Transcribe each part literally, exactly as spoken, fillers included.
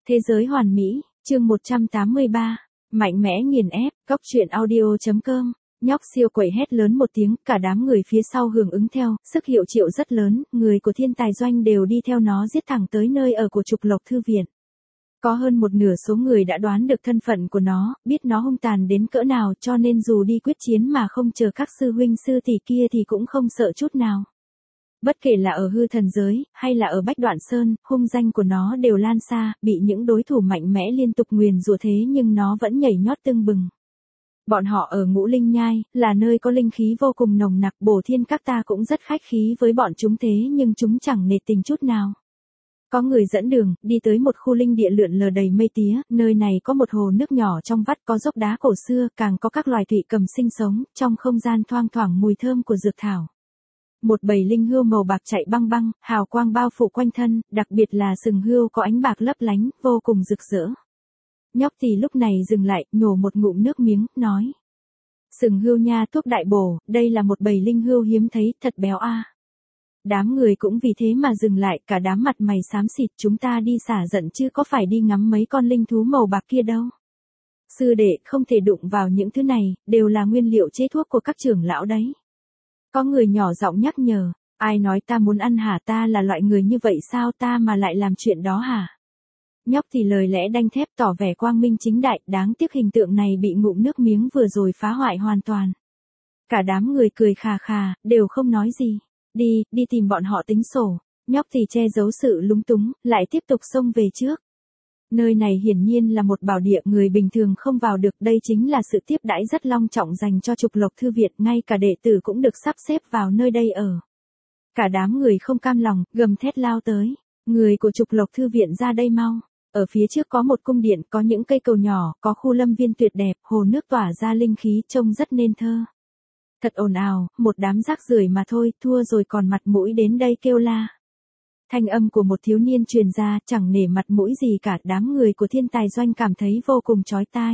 Thế giới hoàn mỹ, chương một trăm tám mươi ba, mạnh mẽ nghiền ép, góc truyện audio.com, nhóc siêu quậy hét lớn một tiếng, cả đám người phía sau hưởng ứng theo, sức hiệu triệu rất lớn, người của thiên tài doanh đều đi theo nó giết thẳng tới nơi ở của Trục Lộc Thư Viện. Có hơn một nửa số người đã đoán được thân phận của nó, biết nó hung tàn đến cỡ nào cho nên dù đi quyết chiến mà không chờ các sư huynh sư tỷ kia thì cũng không sợ chút nào. Bất kể là ở hư thần giới, hay là ở Bách Đoạn Sơn, hung danh của nó đều lan xa, bị những đối thủ mạnh mẽ liên tục nguyền rủa thế nhưng nó vẫn nhảy nhót tưng bừng. Bọn họ ở Ngũ Linh Nhai, là nơi có linh khí vô cùng nồng nặc, Bổ Thiên các ta cũng rất khách khí với bọn chúng thế nhưng chúng chẳng nể tình chút nào. Có người dẫn đường, đi tới một khu linh địa lượn lờ đầy mây tía, nơi này có một hồ nước nhỏ trong vắt có dốc đá cổ xưa, càng có các loài thủy cầm sinh sống, trong không gian thoang thoảng mùi thơm của dược thảo. Một bầy linh hươu màu bạc chạy băng băng, hào quang bao phủ quanh thân, đặc biệt là sừng hươu có ánh bạc lấp lánh, vô cùng rực rỡ. Nhóc thì lúc này dừng lại, nhổ một ngụm nước miếng, nói. Sừng hươu nha, thuốc đại bổ, đây là một bầy linh hươu hiếm thấy, thật béo a. À. Đám người cũng vì thế mà dừng lại, cả đám mặt mày xám xịt, chúng ta đi xả giận chứ có phải đi ngắm mấy con linh thú màu bạc kia đâu. Sư đệ, không thể đụng vào những thứ này, đều là nguyên liệu chế thuốc của các trưởng lão đấy. Có người nhỏ giọng nhắc nhở, ai nói ta muốn ăn hả, ta là loại người như vậy sao ta mà lại làm chuyện đó hả? Nhóc thì lời lẽ đanh thép tỏ vẻ quang minh chính đại, đáng tiếc hình tượng này bị ngụm nước miếng vừa rồi phá hoại hoàn toàn. Cả đám người cười khà khà, đều không nói gì. Đi, đi tìm bọn họ tính sổ. Nhóc thì che giấu sự lúng túng, lại tiếp tục xông về trước. Nơi này hiển nhiên là một bảo địa người bình thường không vào được, đây chính là sự tiếp đãi rất long trọng dành cho Trục Lộc Thư Viện, ngay cả đệ tử cũng được sắp xếp vào nơi đây ở. Cả đám người không cam lòng, gầm thét lao tới, người của Trục Lộc Thư Viện ra đây mau. Ở phía trước có một cung điện, có những cây cầu nhỏ, có khu lâm viên tuyệt đẹp, hồ nước tỏa ra linh khí trông rất nên thơ. Thật ồn ào, một đám rác rưởi mà thôi, thua rồi còn mặt mũi đến đây kêu la. Thanh âm của một thiếu niên truyền ra, chẳng nể mặt mũi gì cả, đám người của thiên tài doanh cảm thấy vô cùng chói tai.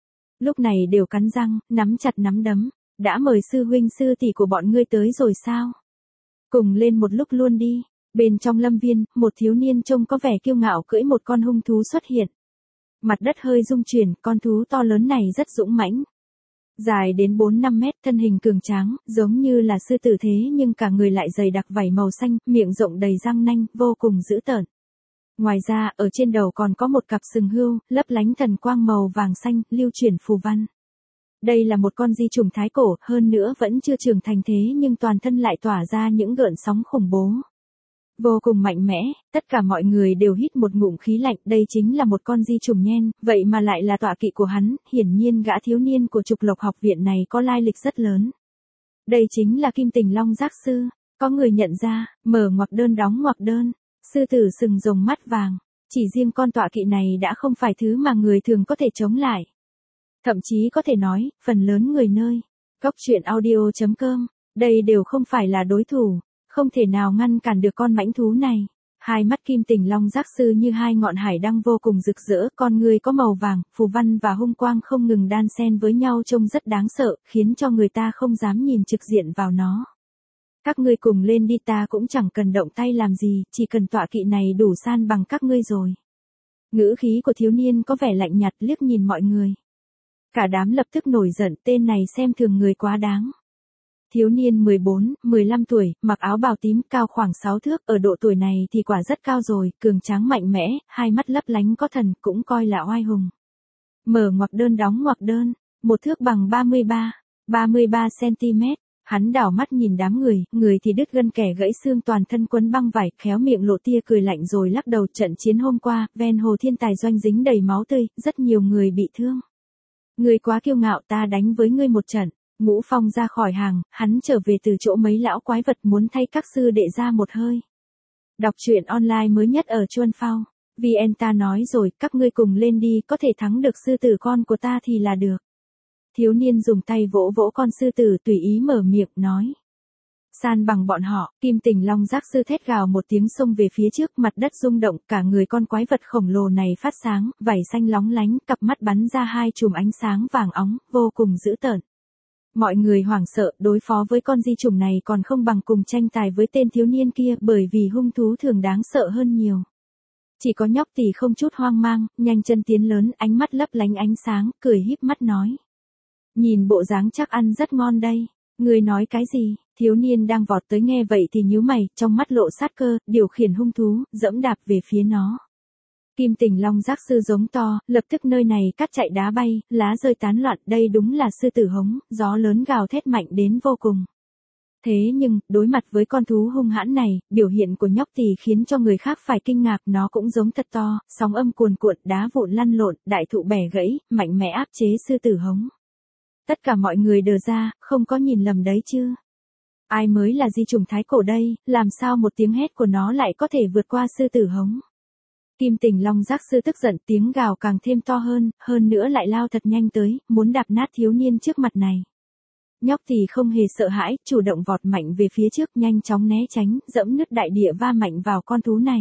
Lúc này đều cắn răng, nắm chặt nắm đấm, đã mời sư huynh sư tỷ của bọn ngươi tới rồi sao? Cùng lên một lúc luôn đi. Bên trong lâm viên, một thiếu niên trông có vẻ kiêu ngạo cưỡi một con hung thú xuất hiện. Mặt đất hơi rung chuyển, con thú to lớn này rất dũng mãnh. Dài đến bốn năm mét, thân hình cường tráng, giống như là sư tử thế nhưng cả người lại dày đặc vảy màu xanh, miệng rộng đầy răng nanh, vô cùng dữ tợn. Ngoài ra, ở trên đầu còn có một cặp sừng hươu, lấp lánh thần quang màu vàng xanh, lưu chuyển phù văn. Đây là một con di trùng thái cổ, hơn nữa vẫn chưa trưởng thành thế nhưng toàn thân lại tỏa ra những gợn sóng khủng bố. Vô cùng mạnh mẽ, tất cả mọi người đều hít một ngụm khí lạnh, đây chính là một con di trùng nhen, vậy mà lại là tọa kỵ của hắn, hiển nhiên gã thiếu niên của Trục Lộc học viện này có lai lịch rất lớn. Đây chính là Kim Tình Long Giác Sư, có người nhận ra, mở ngoặc đơn đóng ngoặc đơn, sư tử sừng rồng mắt vàng, chỉ riêng con tọa kỵ này đã không phải thứ mà người thường có thể chống lại. Thậm chí có thể nói, phần lớn người nơi, góc truyện audio.com, đây đều không phải là đối thủ. Không thể nào ngăn cản được con mãnh thú này. Hai mắt Kim Tình Long Giác Sư như hai ngọn hải đăng vô cùng rực rỡ, con người có màu vàng, phù văn và hung quang không ngừng đan xen với nhau trông rất đáng sợ, khiến cho người ta không dám nhìn trực diện vào nó. Các ngươi cùng lên đi, ta cũng chẳng cần động tay làm gì, chỉ cần tọa kỵ này đủ san bằng các ngươi rồi. Ngữ khí của thiếu niên có vẻ lạnh nhạt liếc nhìn mọi người. Cả đám lập tức nổi giận, tên này xem thường người quá đáng. Thiếu niên mười bốn, mười lăm tuổi, mặc áo bào tím, cao khoảng sáu thước, ở độ tuổi này thì quả rất cao rồi, cường tráng mạnh mẽ, hai mắt lấp lánh có thần, cũng coi là oai hùng. Mở ngoặc đơn đóng ngoặc đơn, một thước bằng ba mươi ba, ba mươi ba xăng-ti-mét, hắn đảo mắt nhìn đám người, người thì đứt gân kẻ gãy xương toàn thân quấn băng vải, khéo miệng lộ tia cười lạnh rồi lắc đầu, trận chiến hôm qua, ven hồ thiên tài doanh dính đầy máu tươi, rất nhiều người bị thương. Ngươi quá kiêu ngạo, ta đánh với ngươi một trận. Ngũ Phong ra khỏi hàng, hắn trở về từ chỗ mấy lão quái vật muốn thay các sư đệ ra một hơi. Đọc truyện online mới nhất ở Chuan Phao. vê en ta nói rồi, các ngươi cùng lên đi, có thể thắng được sư tử con của ta thì là được. Thiếu niên dùng tay vỗ vỗ con sư tử tùy ý mở miệng, nói. San bằng bọn họ, Kim Tình Long Giác Sư thét gào một tiếng xông về phía trước, mặt đất rung động, cả người con quái vật khổng lồ này phát sáng, vảy xanh lóng lánh, cặp mắt bắn ra hai chùm ánh sáng vàng óng, vô cùng dữ tợn. Mọi người hoảng sợ, đối phó với con di trùng này còn không bằng cùng tranh tài với tên thiếu niên kia, bởi vì hung thú thường đáng sợ hơn nhiều. Chỉ có nhóc Tỳ không chút hoang mang, nhanh chân tiến lớn, ánh mắt lấp lánh ánh sáng, cười híp mắt nói. Nhìn bộ dáng chắc ăn rất ngon đây. Người nói cái gì? Thiếu niên đang vọt tới nghe vậy thì nhíu mày, trong mắt lộ sát cơ, điều khiển hung thú, dẫm đạp về phía nó. Kim Tình Long Giác Sư giống to, lập tức nơi này cát chạy đá bay, lá rơi tán loạn, đây đúng là sư tử hống, gió lớn gào thét mạnh đến vô cùng. Thế nhưng, đối mặt với con thú hung hãn này, biểu hiện của nhóc Tỳ khiến cho người khác phải kinh ngạc, nó cũng giống thật to, sóng âm cuồn cuộn, đá vụn lăn lộn, đại thụ bẻ gãy, mạnh mẽ áp chế sư tử hống. Tất cả mọi người đờ ra, không có nhìn lầm đấy chứ. Ai mới là di trùng thái cổ đây, làm sao một tiếng hét của nó lại có thể vượt qua sư tử hống. Kim Tình Long Giác Sư tức giận, tiếng gào càng thêm to hơn, hơn nữa lại lao thật nhanh tới, muốn đạp nát thiếu niên trước mặt này. Nhóc Tỳ không hề sợ hãi, chủ động vọt mạnh về phía trước, nhanh chóng né tránh, dẫm nứt đại địa va mạnh vào con thú này.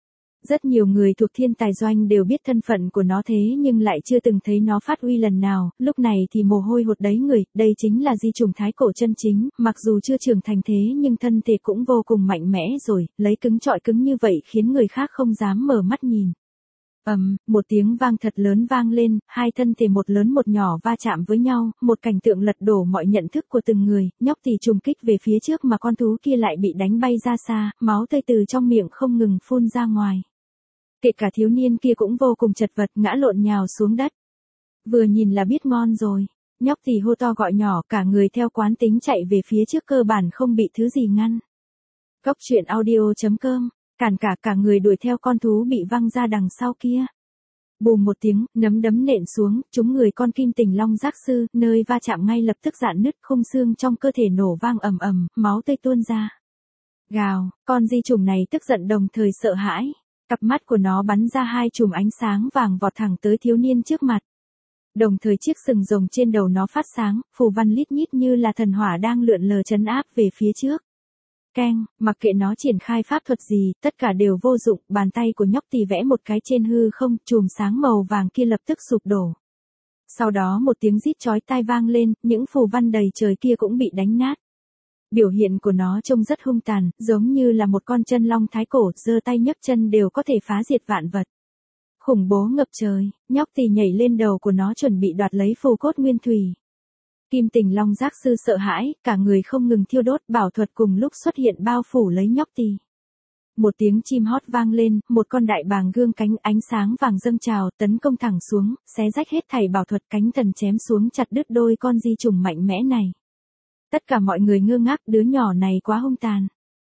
Rất nhiều người thuộc Thiên Tài Doanh đều biết thân phận của nó thế nhưng lại chưa từng thấy nó phát uy lần nào, lúc này thì mồ hôi hột đầy người, đây chính là di trùng thái cổ chân chính, mặc dù chưa trưởng thành thế nhưng thân thể cũng vô cùng mạnh mẽ rồi, lấy cứng trọi cứng như vậy khiến người khác không dám mở mắt nhìn. Ầm, um, một tiếng vang thật lớn vang lên, hai thân thể một lớn một nhỏ va chạm với nhau, một cảnh tượng lật đổ mọi nhận thức của từng người, nhóc Tỳ trùng kích về phía trước mà con thú kia lại bị đánh bay ra xa, máu tươi từ trong miệng không ngừng phun ra ngoài. Kể cả thiếu niên kia cũng vô cùng chật vật, ngã lộn nhào xuống đất. Vừa nhìn là biết ngon rồi, nhóc Tỳ hô to gọi nhỏ, cả người theo quán tính chạy về phía trước, cơ bản không bị thứ gì ngăn. Cốc truyện audio chấm com, cản cả cả người đuổi theo con thú bị văng ra đằng sau kia. Bùm một tiếng, nấm đấm nện xuống, trúng người con Kim Tình Long Giác Sư, nơi va chạm ngay lập tức rạn nứt, khung xương trong cơ thể nổ vang ầm ầm, máu tươi tuôn ra. Gào, con di trùng này tức giận đồng thời sợ hãi. Cặp mắt của nó bắn ra hai chùm ánh sáng vàng vọt thẳng tới thiếu niên trước mặt. Đồng thời chiếc sừng rồng trên đầu nó phát sáng, phù văn lít nhít như là thần hỏa đang lượn lờ trấn áp về phía trước. Keng, mặc kệ nó triển khai pháp thuật gì, tất cả đều vô dụng, bàn tay của nhóc Tỳ vẽ một cái trên hư không, chùm sáng màu vàng kia lập tức sụp đổ. Sau đó một tiếng rít chói tai vang lên, những phù văn đầy trời kia cũng bị đánh nát. Biểu hiện của nó trông rất hung tàn, giống như là một con chân long thái cổ, giơ tay nhấc chân đều có thể phá diệt vạn vật. Khủng bố ngập trời, nhóc Tỳ nhảy lên đầu của nó chuẩn bị đoạt lấy phù cốt nguyên thủy. Kim Tình Long Giác Sư sợ hãi, cả người không ngừng thiêu đốt, bảo thuật cùng lúc xuất hiện bao phủ lấy nhóc Tỳ. Một tiếng chim hót vang lên, một con đại bàng gương cánh, ánh sáng vàng dâng trào, tấn công thẳng xuống, xé rách hết thảy bảo thuật, cánh thần chém xuống chặt đứt đôi con di trùng mạnh mẽ này. Tất cả mọi người ngơ ngác, đứa nhỏ này quá hung tàn.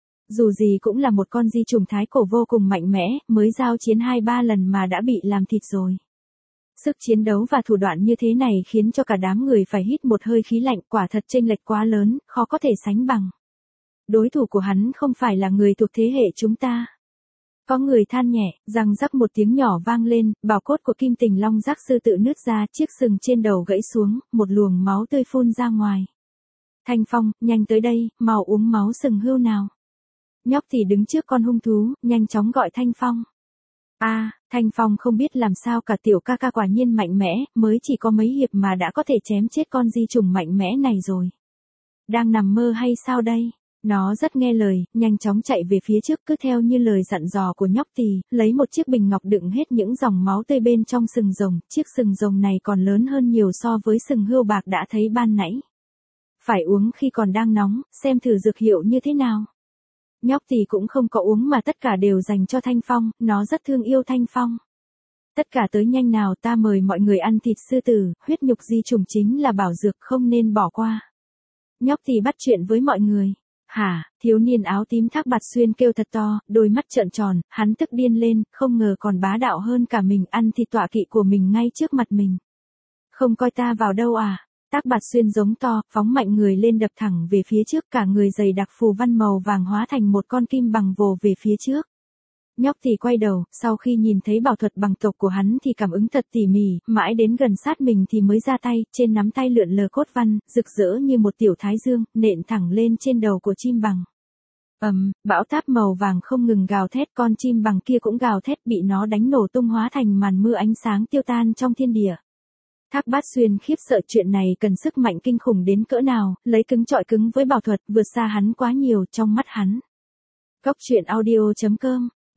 Dù gì cũng là một con di trùng thái cổ vô cùng mạnh mẽ, mới giao chiến hai ba lần mà đã bị làm thịt rồi. Sức chiến đấu và thủ đoạn như thế này khiến cho cả đám người phải hít một hơi khí lạnh, quả thật chênh lệch quá lớn, khó có thể sánh bằng. Đối thủ của hắn không phải là người thuộc thế hệ chúng ta. Có người than nhẹ, răng rắc một tiếng nhỏ vang lên, bào cốt của Kim Tình Long Giác Sư tự nứt ra, chiếc sừng trên đầu gãy xuống, một luồng máu tươi phun ra ngoài. Thanh Phong, nhanh tới đây, mau uống máu sừng hươu nào. Nhóc Tỳ đứng trước con hung thú, nhanh chóng gọi Thanh Phong. A, à, Thanh Phong không biết làm sao cả, tiểu ca ca quả nhiên mạnh mẽ, mới chỉ có mấy hiệp mà đã có thể chém chết con di trùng mạnh mẽ này rồi. Đang nằm mơ hay sao đây? Nó rất nghe lời, nhanh chóng chạy về phía trước, cứ theo như lời dặn dò của nhóc Tỳ, lấy một chiếc bình ngọc đựng hết những dòng máu tươi bên trong sừng rồng, chiếc sừng rồng này còn lớn hơn nhiều so với sừng hươu bạc đã thấy ban nãy. Phải uống khi còn đang nóng, xem thử dược hiệu như thế nào. Nhóc Tỳ cũng không có uống mà tất cả đều dành cho Thanh Phong, nó rất thương yêu Thanh Phong. Tất cả tới nhanh nào, ta mời mọi người ăn thịt sư tử, huyết nhục di trùng chính là bảo dược không nên bỏ qua. Nhóc Tỳ bắt chuyện với mọi người. Hả, thiếu niên áo tím Thác Bạt Xuyên kêu thật to, đôi mắt trợn tròn, hắn tức điên lên, không ngờ còn bá đạo hơn cả mình, ăn thịt tọa kỵ của mình ngay trước mặt mình. Không coi ta vào đâu à? Thác Bạt Xuyên giống to, phóng mạnh người lên đập thẳng về phía trước, cả người dày đặc phù văn màu vàng hóa thành một con kim bằng vồ về phía trước. Nhóc Tỳ quay đầu, sau khi nhìn thấy bảo thuật bằng tộc của hắn thì cảm ứng thật tỉ mỉ, mãi đến gần sát mình thì mới ra tay, trên nắm tay lượn lờ cốt văn, rực rỡ như một tiểu thái dương, nện thẳng lên trên đầu của chim bằng. Ầm, um, bão táp màu vàng không ngừng gào thét, con chim bằng kia cũng gào thét, bị nó đánh nổ tung hóa thành màn mưa ánh sáng tiêu tan trong thiên địa. Thác Bát Xuyên khiếp sợ, chuyện này cần sức mạnh kinh khủng đến cỡ nào, lấy cứng trọi cứng với bảo thuật, vượt xa hắn quá nhiều trong mắt hắn. Cốc truyện audio chấm com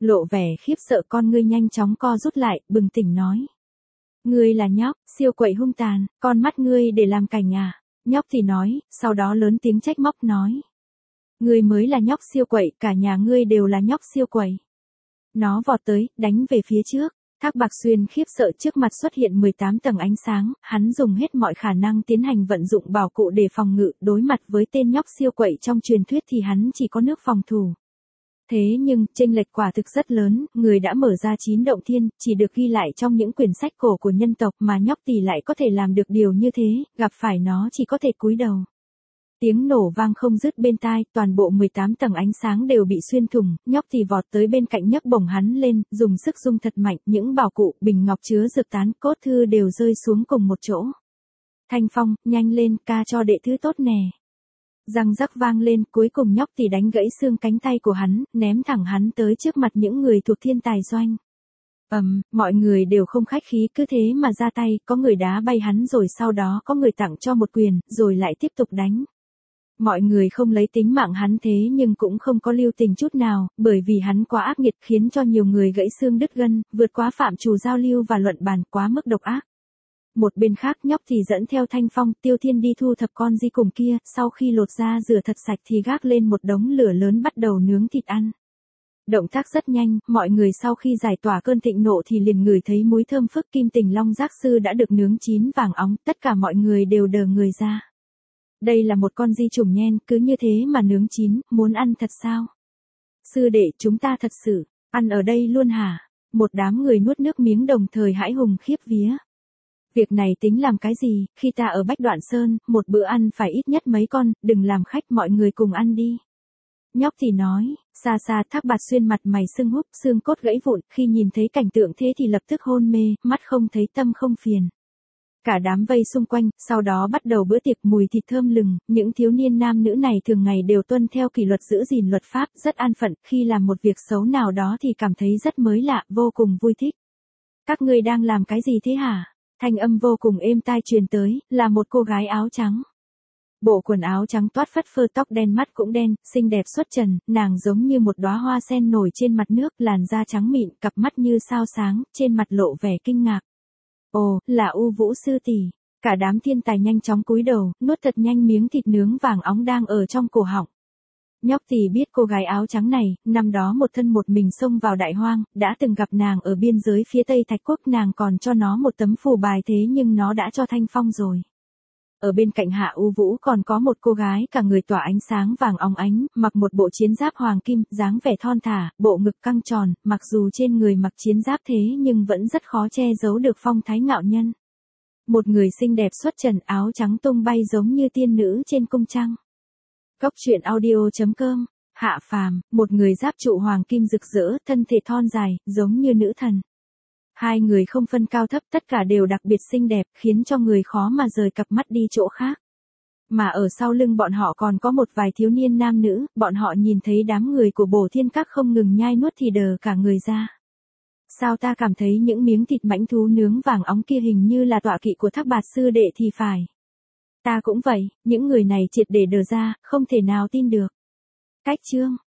lộ vẻ khiếp sợ con ngươi nhanh chóng co rút lại, bừng tỉnh nói. Ngươi là nhóc, siêu quậy hung tàn, con mắt ngươi để làm cảnh à? Nhóc thì nói, sau đó lớn tiếng trách móc nói. Ngươi mới là nhóc siêu quậy, cả nhà ngươi đều là nhóc siêu quậy. Nó vọt tới, đánh về phía trước. Thác Bạc Xuyên khiếp sợ trước mặt xuất hiện mười tám tầng ánh sáng, hắn dùng hết mọi khả năng tiến hành vận dụng bảo cụ để phòng ngự, đối mặt với tên nhóc siêu quậy trong truyền thuyết thì hắn chỉ có nước phòng thủ. Thế nhưng, chênh lệch quả thực rất lớn, người đã mở ra chín động thiên, chỉ được ghi lại trong những quyển sách cổ của nhân tộc mà nhóc tỷ lại có thể làm được điều như thế, gặp phải nó chỉ có thể cúi đầu. Tiếng nổ vang không dứt bên tai, toàn bộ mười tám tầng ánh sáng đều bị xuyên thủng, nhóc thì vọt tới bên cạnh nhấc bổng hắn lên, dùng sức rung thật mạnh, những bảo cụ, bình ngọc chứa dược tán, cốt thư đều rơi xuống cùng một chỗ. Thanh Phong, nhanh lên, ca cho đệ thứ tốt nè. Răng rắc vang lên, cuối cùng nhóc thì đánh gãy xương cánh tay của hắn, ném thẳng hắn tới trước mặt những người thuộc thiên tài doanh. Ầm, um, mọi người đều không khách khí cứ thế mà ra tay, có người đá bay hắn rồi sau đó có người tặng cho một quyền, rồi lại tiếp tục đánh. Mọi người không lấy tính mạng hắn thế nhưng cũng không có lưu tình chút nào, bởi vì hắn quá ác nghiệt khiến cho nhiều người gãy xương đứt gân, vượt quá phạm trù giao lưu và luận bàn, quá mức độc ác. Một bên khác nhóc thì dẫn theo Thanh Phong, Tiêu Thiên đi thu thập con di cùng kia, sau khi lột da rửa thật sạch thì gác lên một đống lửa lớn bắt đầu nướng thịt ăn. Động tác rất nhanh, mọi người sau khi giải tỏa cơn thịnh nộ thì liền ngửi thấy mùi thơm phức kim tình long giác sư đã được nướng chín vàng óng, tất cả mọi người đều đờ người ra. Đây là một con di trùng nhen, cứ như thế mà nướng chín, muốn ăn thật sao? Sư đệ, chúng ta thật sự, ăn ở đây luôn hả? Một đám người nuốt nước miếng đồng thời hãi hùng khiếp vía. Việc này tính làm cái gì, khi ta ở Bách Đoạn Sơn, một bữa ăn phải ít nhất mấy con, đừng làm khách mọi người cùng ăn đi. Nhóc thì nói, xa xa Thác Bạt Xuyên mặt mày sưng húp, xương cốt gãy vụn, khi nhìn thấy cảnh tượng thế thì lập tức hôn mê, mắt không thấy tâm không phiền. Cả đám vây xung quanh, sau đó bắt đầu bữa tiệc mùi thịt thơm lừng, những thiếu niên nam nữ này thường ngày đều tuân theo kỷ luật giữ gìn luật pháp, rất an phận, khi làm một việc xấu nào đó thì cảm thấy rất mới lạ, vô cùng vui thích. Các ngươi đang làm cái gì thế hả? Thanh âm vô cùng êm tai truyền tới, là một cô gái áo trắng. Bộ quần áo trắng toát phất phơ, tóc đen, mắt cũng đen, xinh đẹp xuất trần, nàng giống như một đóa hoa sen nổi trên mặt nước, làn da trắng mịn, cặp mắt như sao sáng, trên mặt lộ vẻ kinh ngạc. Ồ, là U Vũ sư tỷ. Cả đám thiên tài nhanh chóng cúi đầu, nuốt thật nhanh miếng thịt nướng vàng óng đang ở trong cổ họng. Nhóc thì biết cô gái áo trắng này, năm đó một thân một mình xông vào đại hoang, đã từng gặp nàng ở biên giới phía Tây Thạch Quốc, nàng còn cho nó một tấm phù bài thế nhưng nó đã cho Thanh Phong rồi. Ở bên cạnh Hạ U Vũ còn có một cô gái cả người tỏa ánh sáng vàng óng ánh, mặc một bộ chiến giáp hoàng kim, dáng vẻ thon thả, bộ ngực căng tròn, mặc dù trên người mặc chiến giáp thế nhưng vẫn rất khó che giấu được phong thái ngạo nhân. Một người xinh đẹp xuất trần, áo trắng tung bay giống như tiên nữ trên cung trăng. Cốc truyện audio chấm com, Hạ Phàm, một người giáp trụ hoàng kim rực rỡ, thân thể thon dài, giống như nữ thần. Hai người không phân cao thấp, tất cả đều đặc biệt xinh đẹp, khiến cho người khó mà rời cặp mắt đi chỗ khác. Mà ở sau lưng bọn họ còn có một vài thiếu niên nam nữ, bọn họ nhìn thấy đám người của Bổ Thiên Các không ngừng nhai nuốt thì đờ cả người ra. Sao ta cảm thấy những miếng thịt mãnh thú nướng vàng óng kia hình như là tọa kỵ của Thác Bạt sư đệ thì phải. Ta cũng vậy, những người này triệt để đờ ra, không thể nào tin được. Cách chương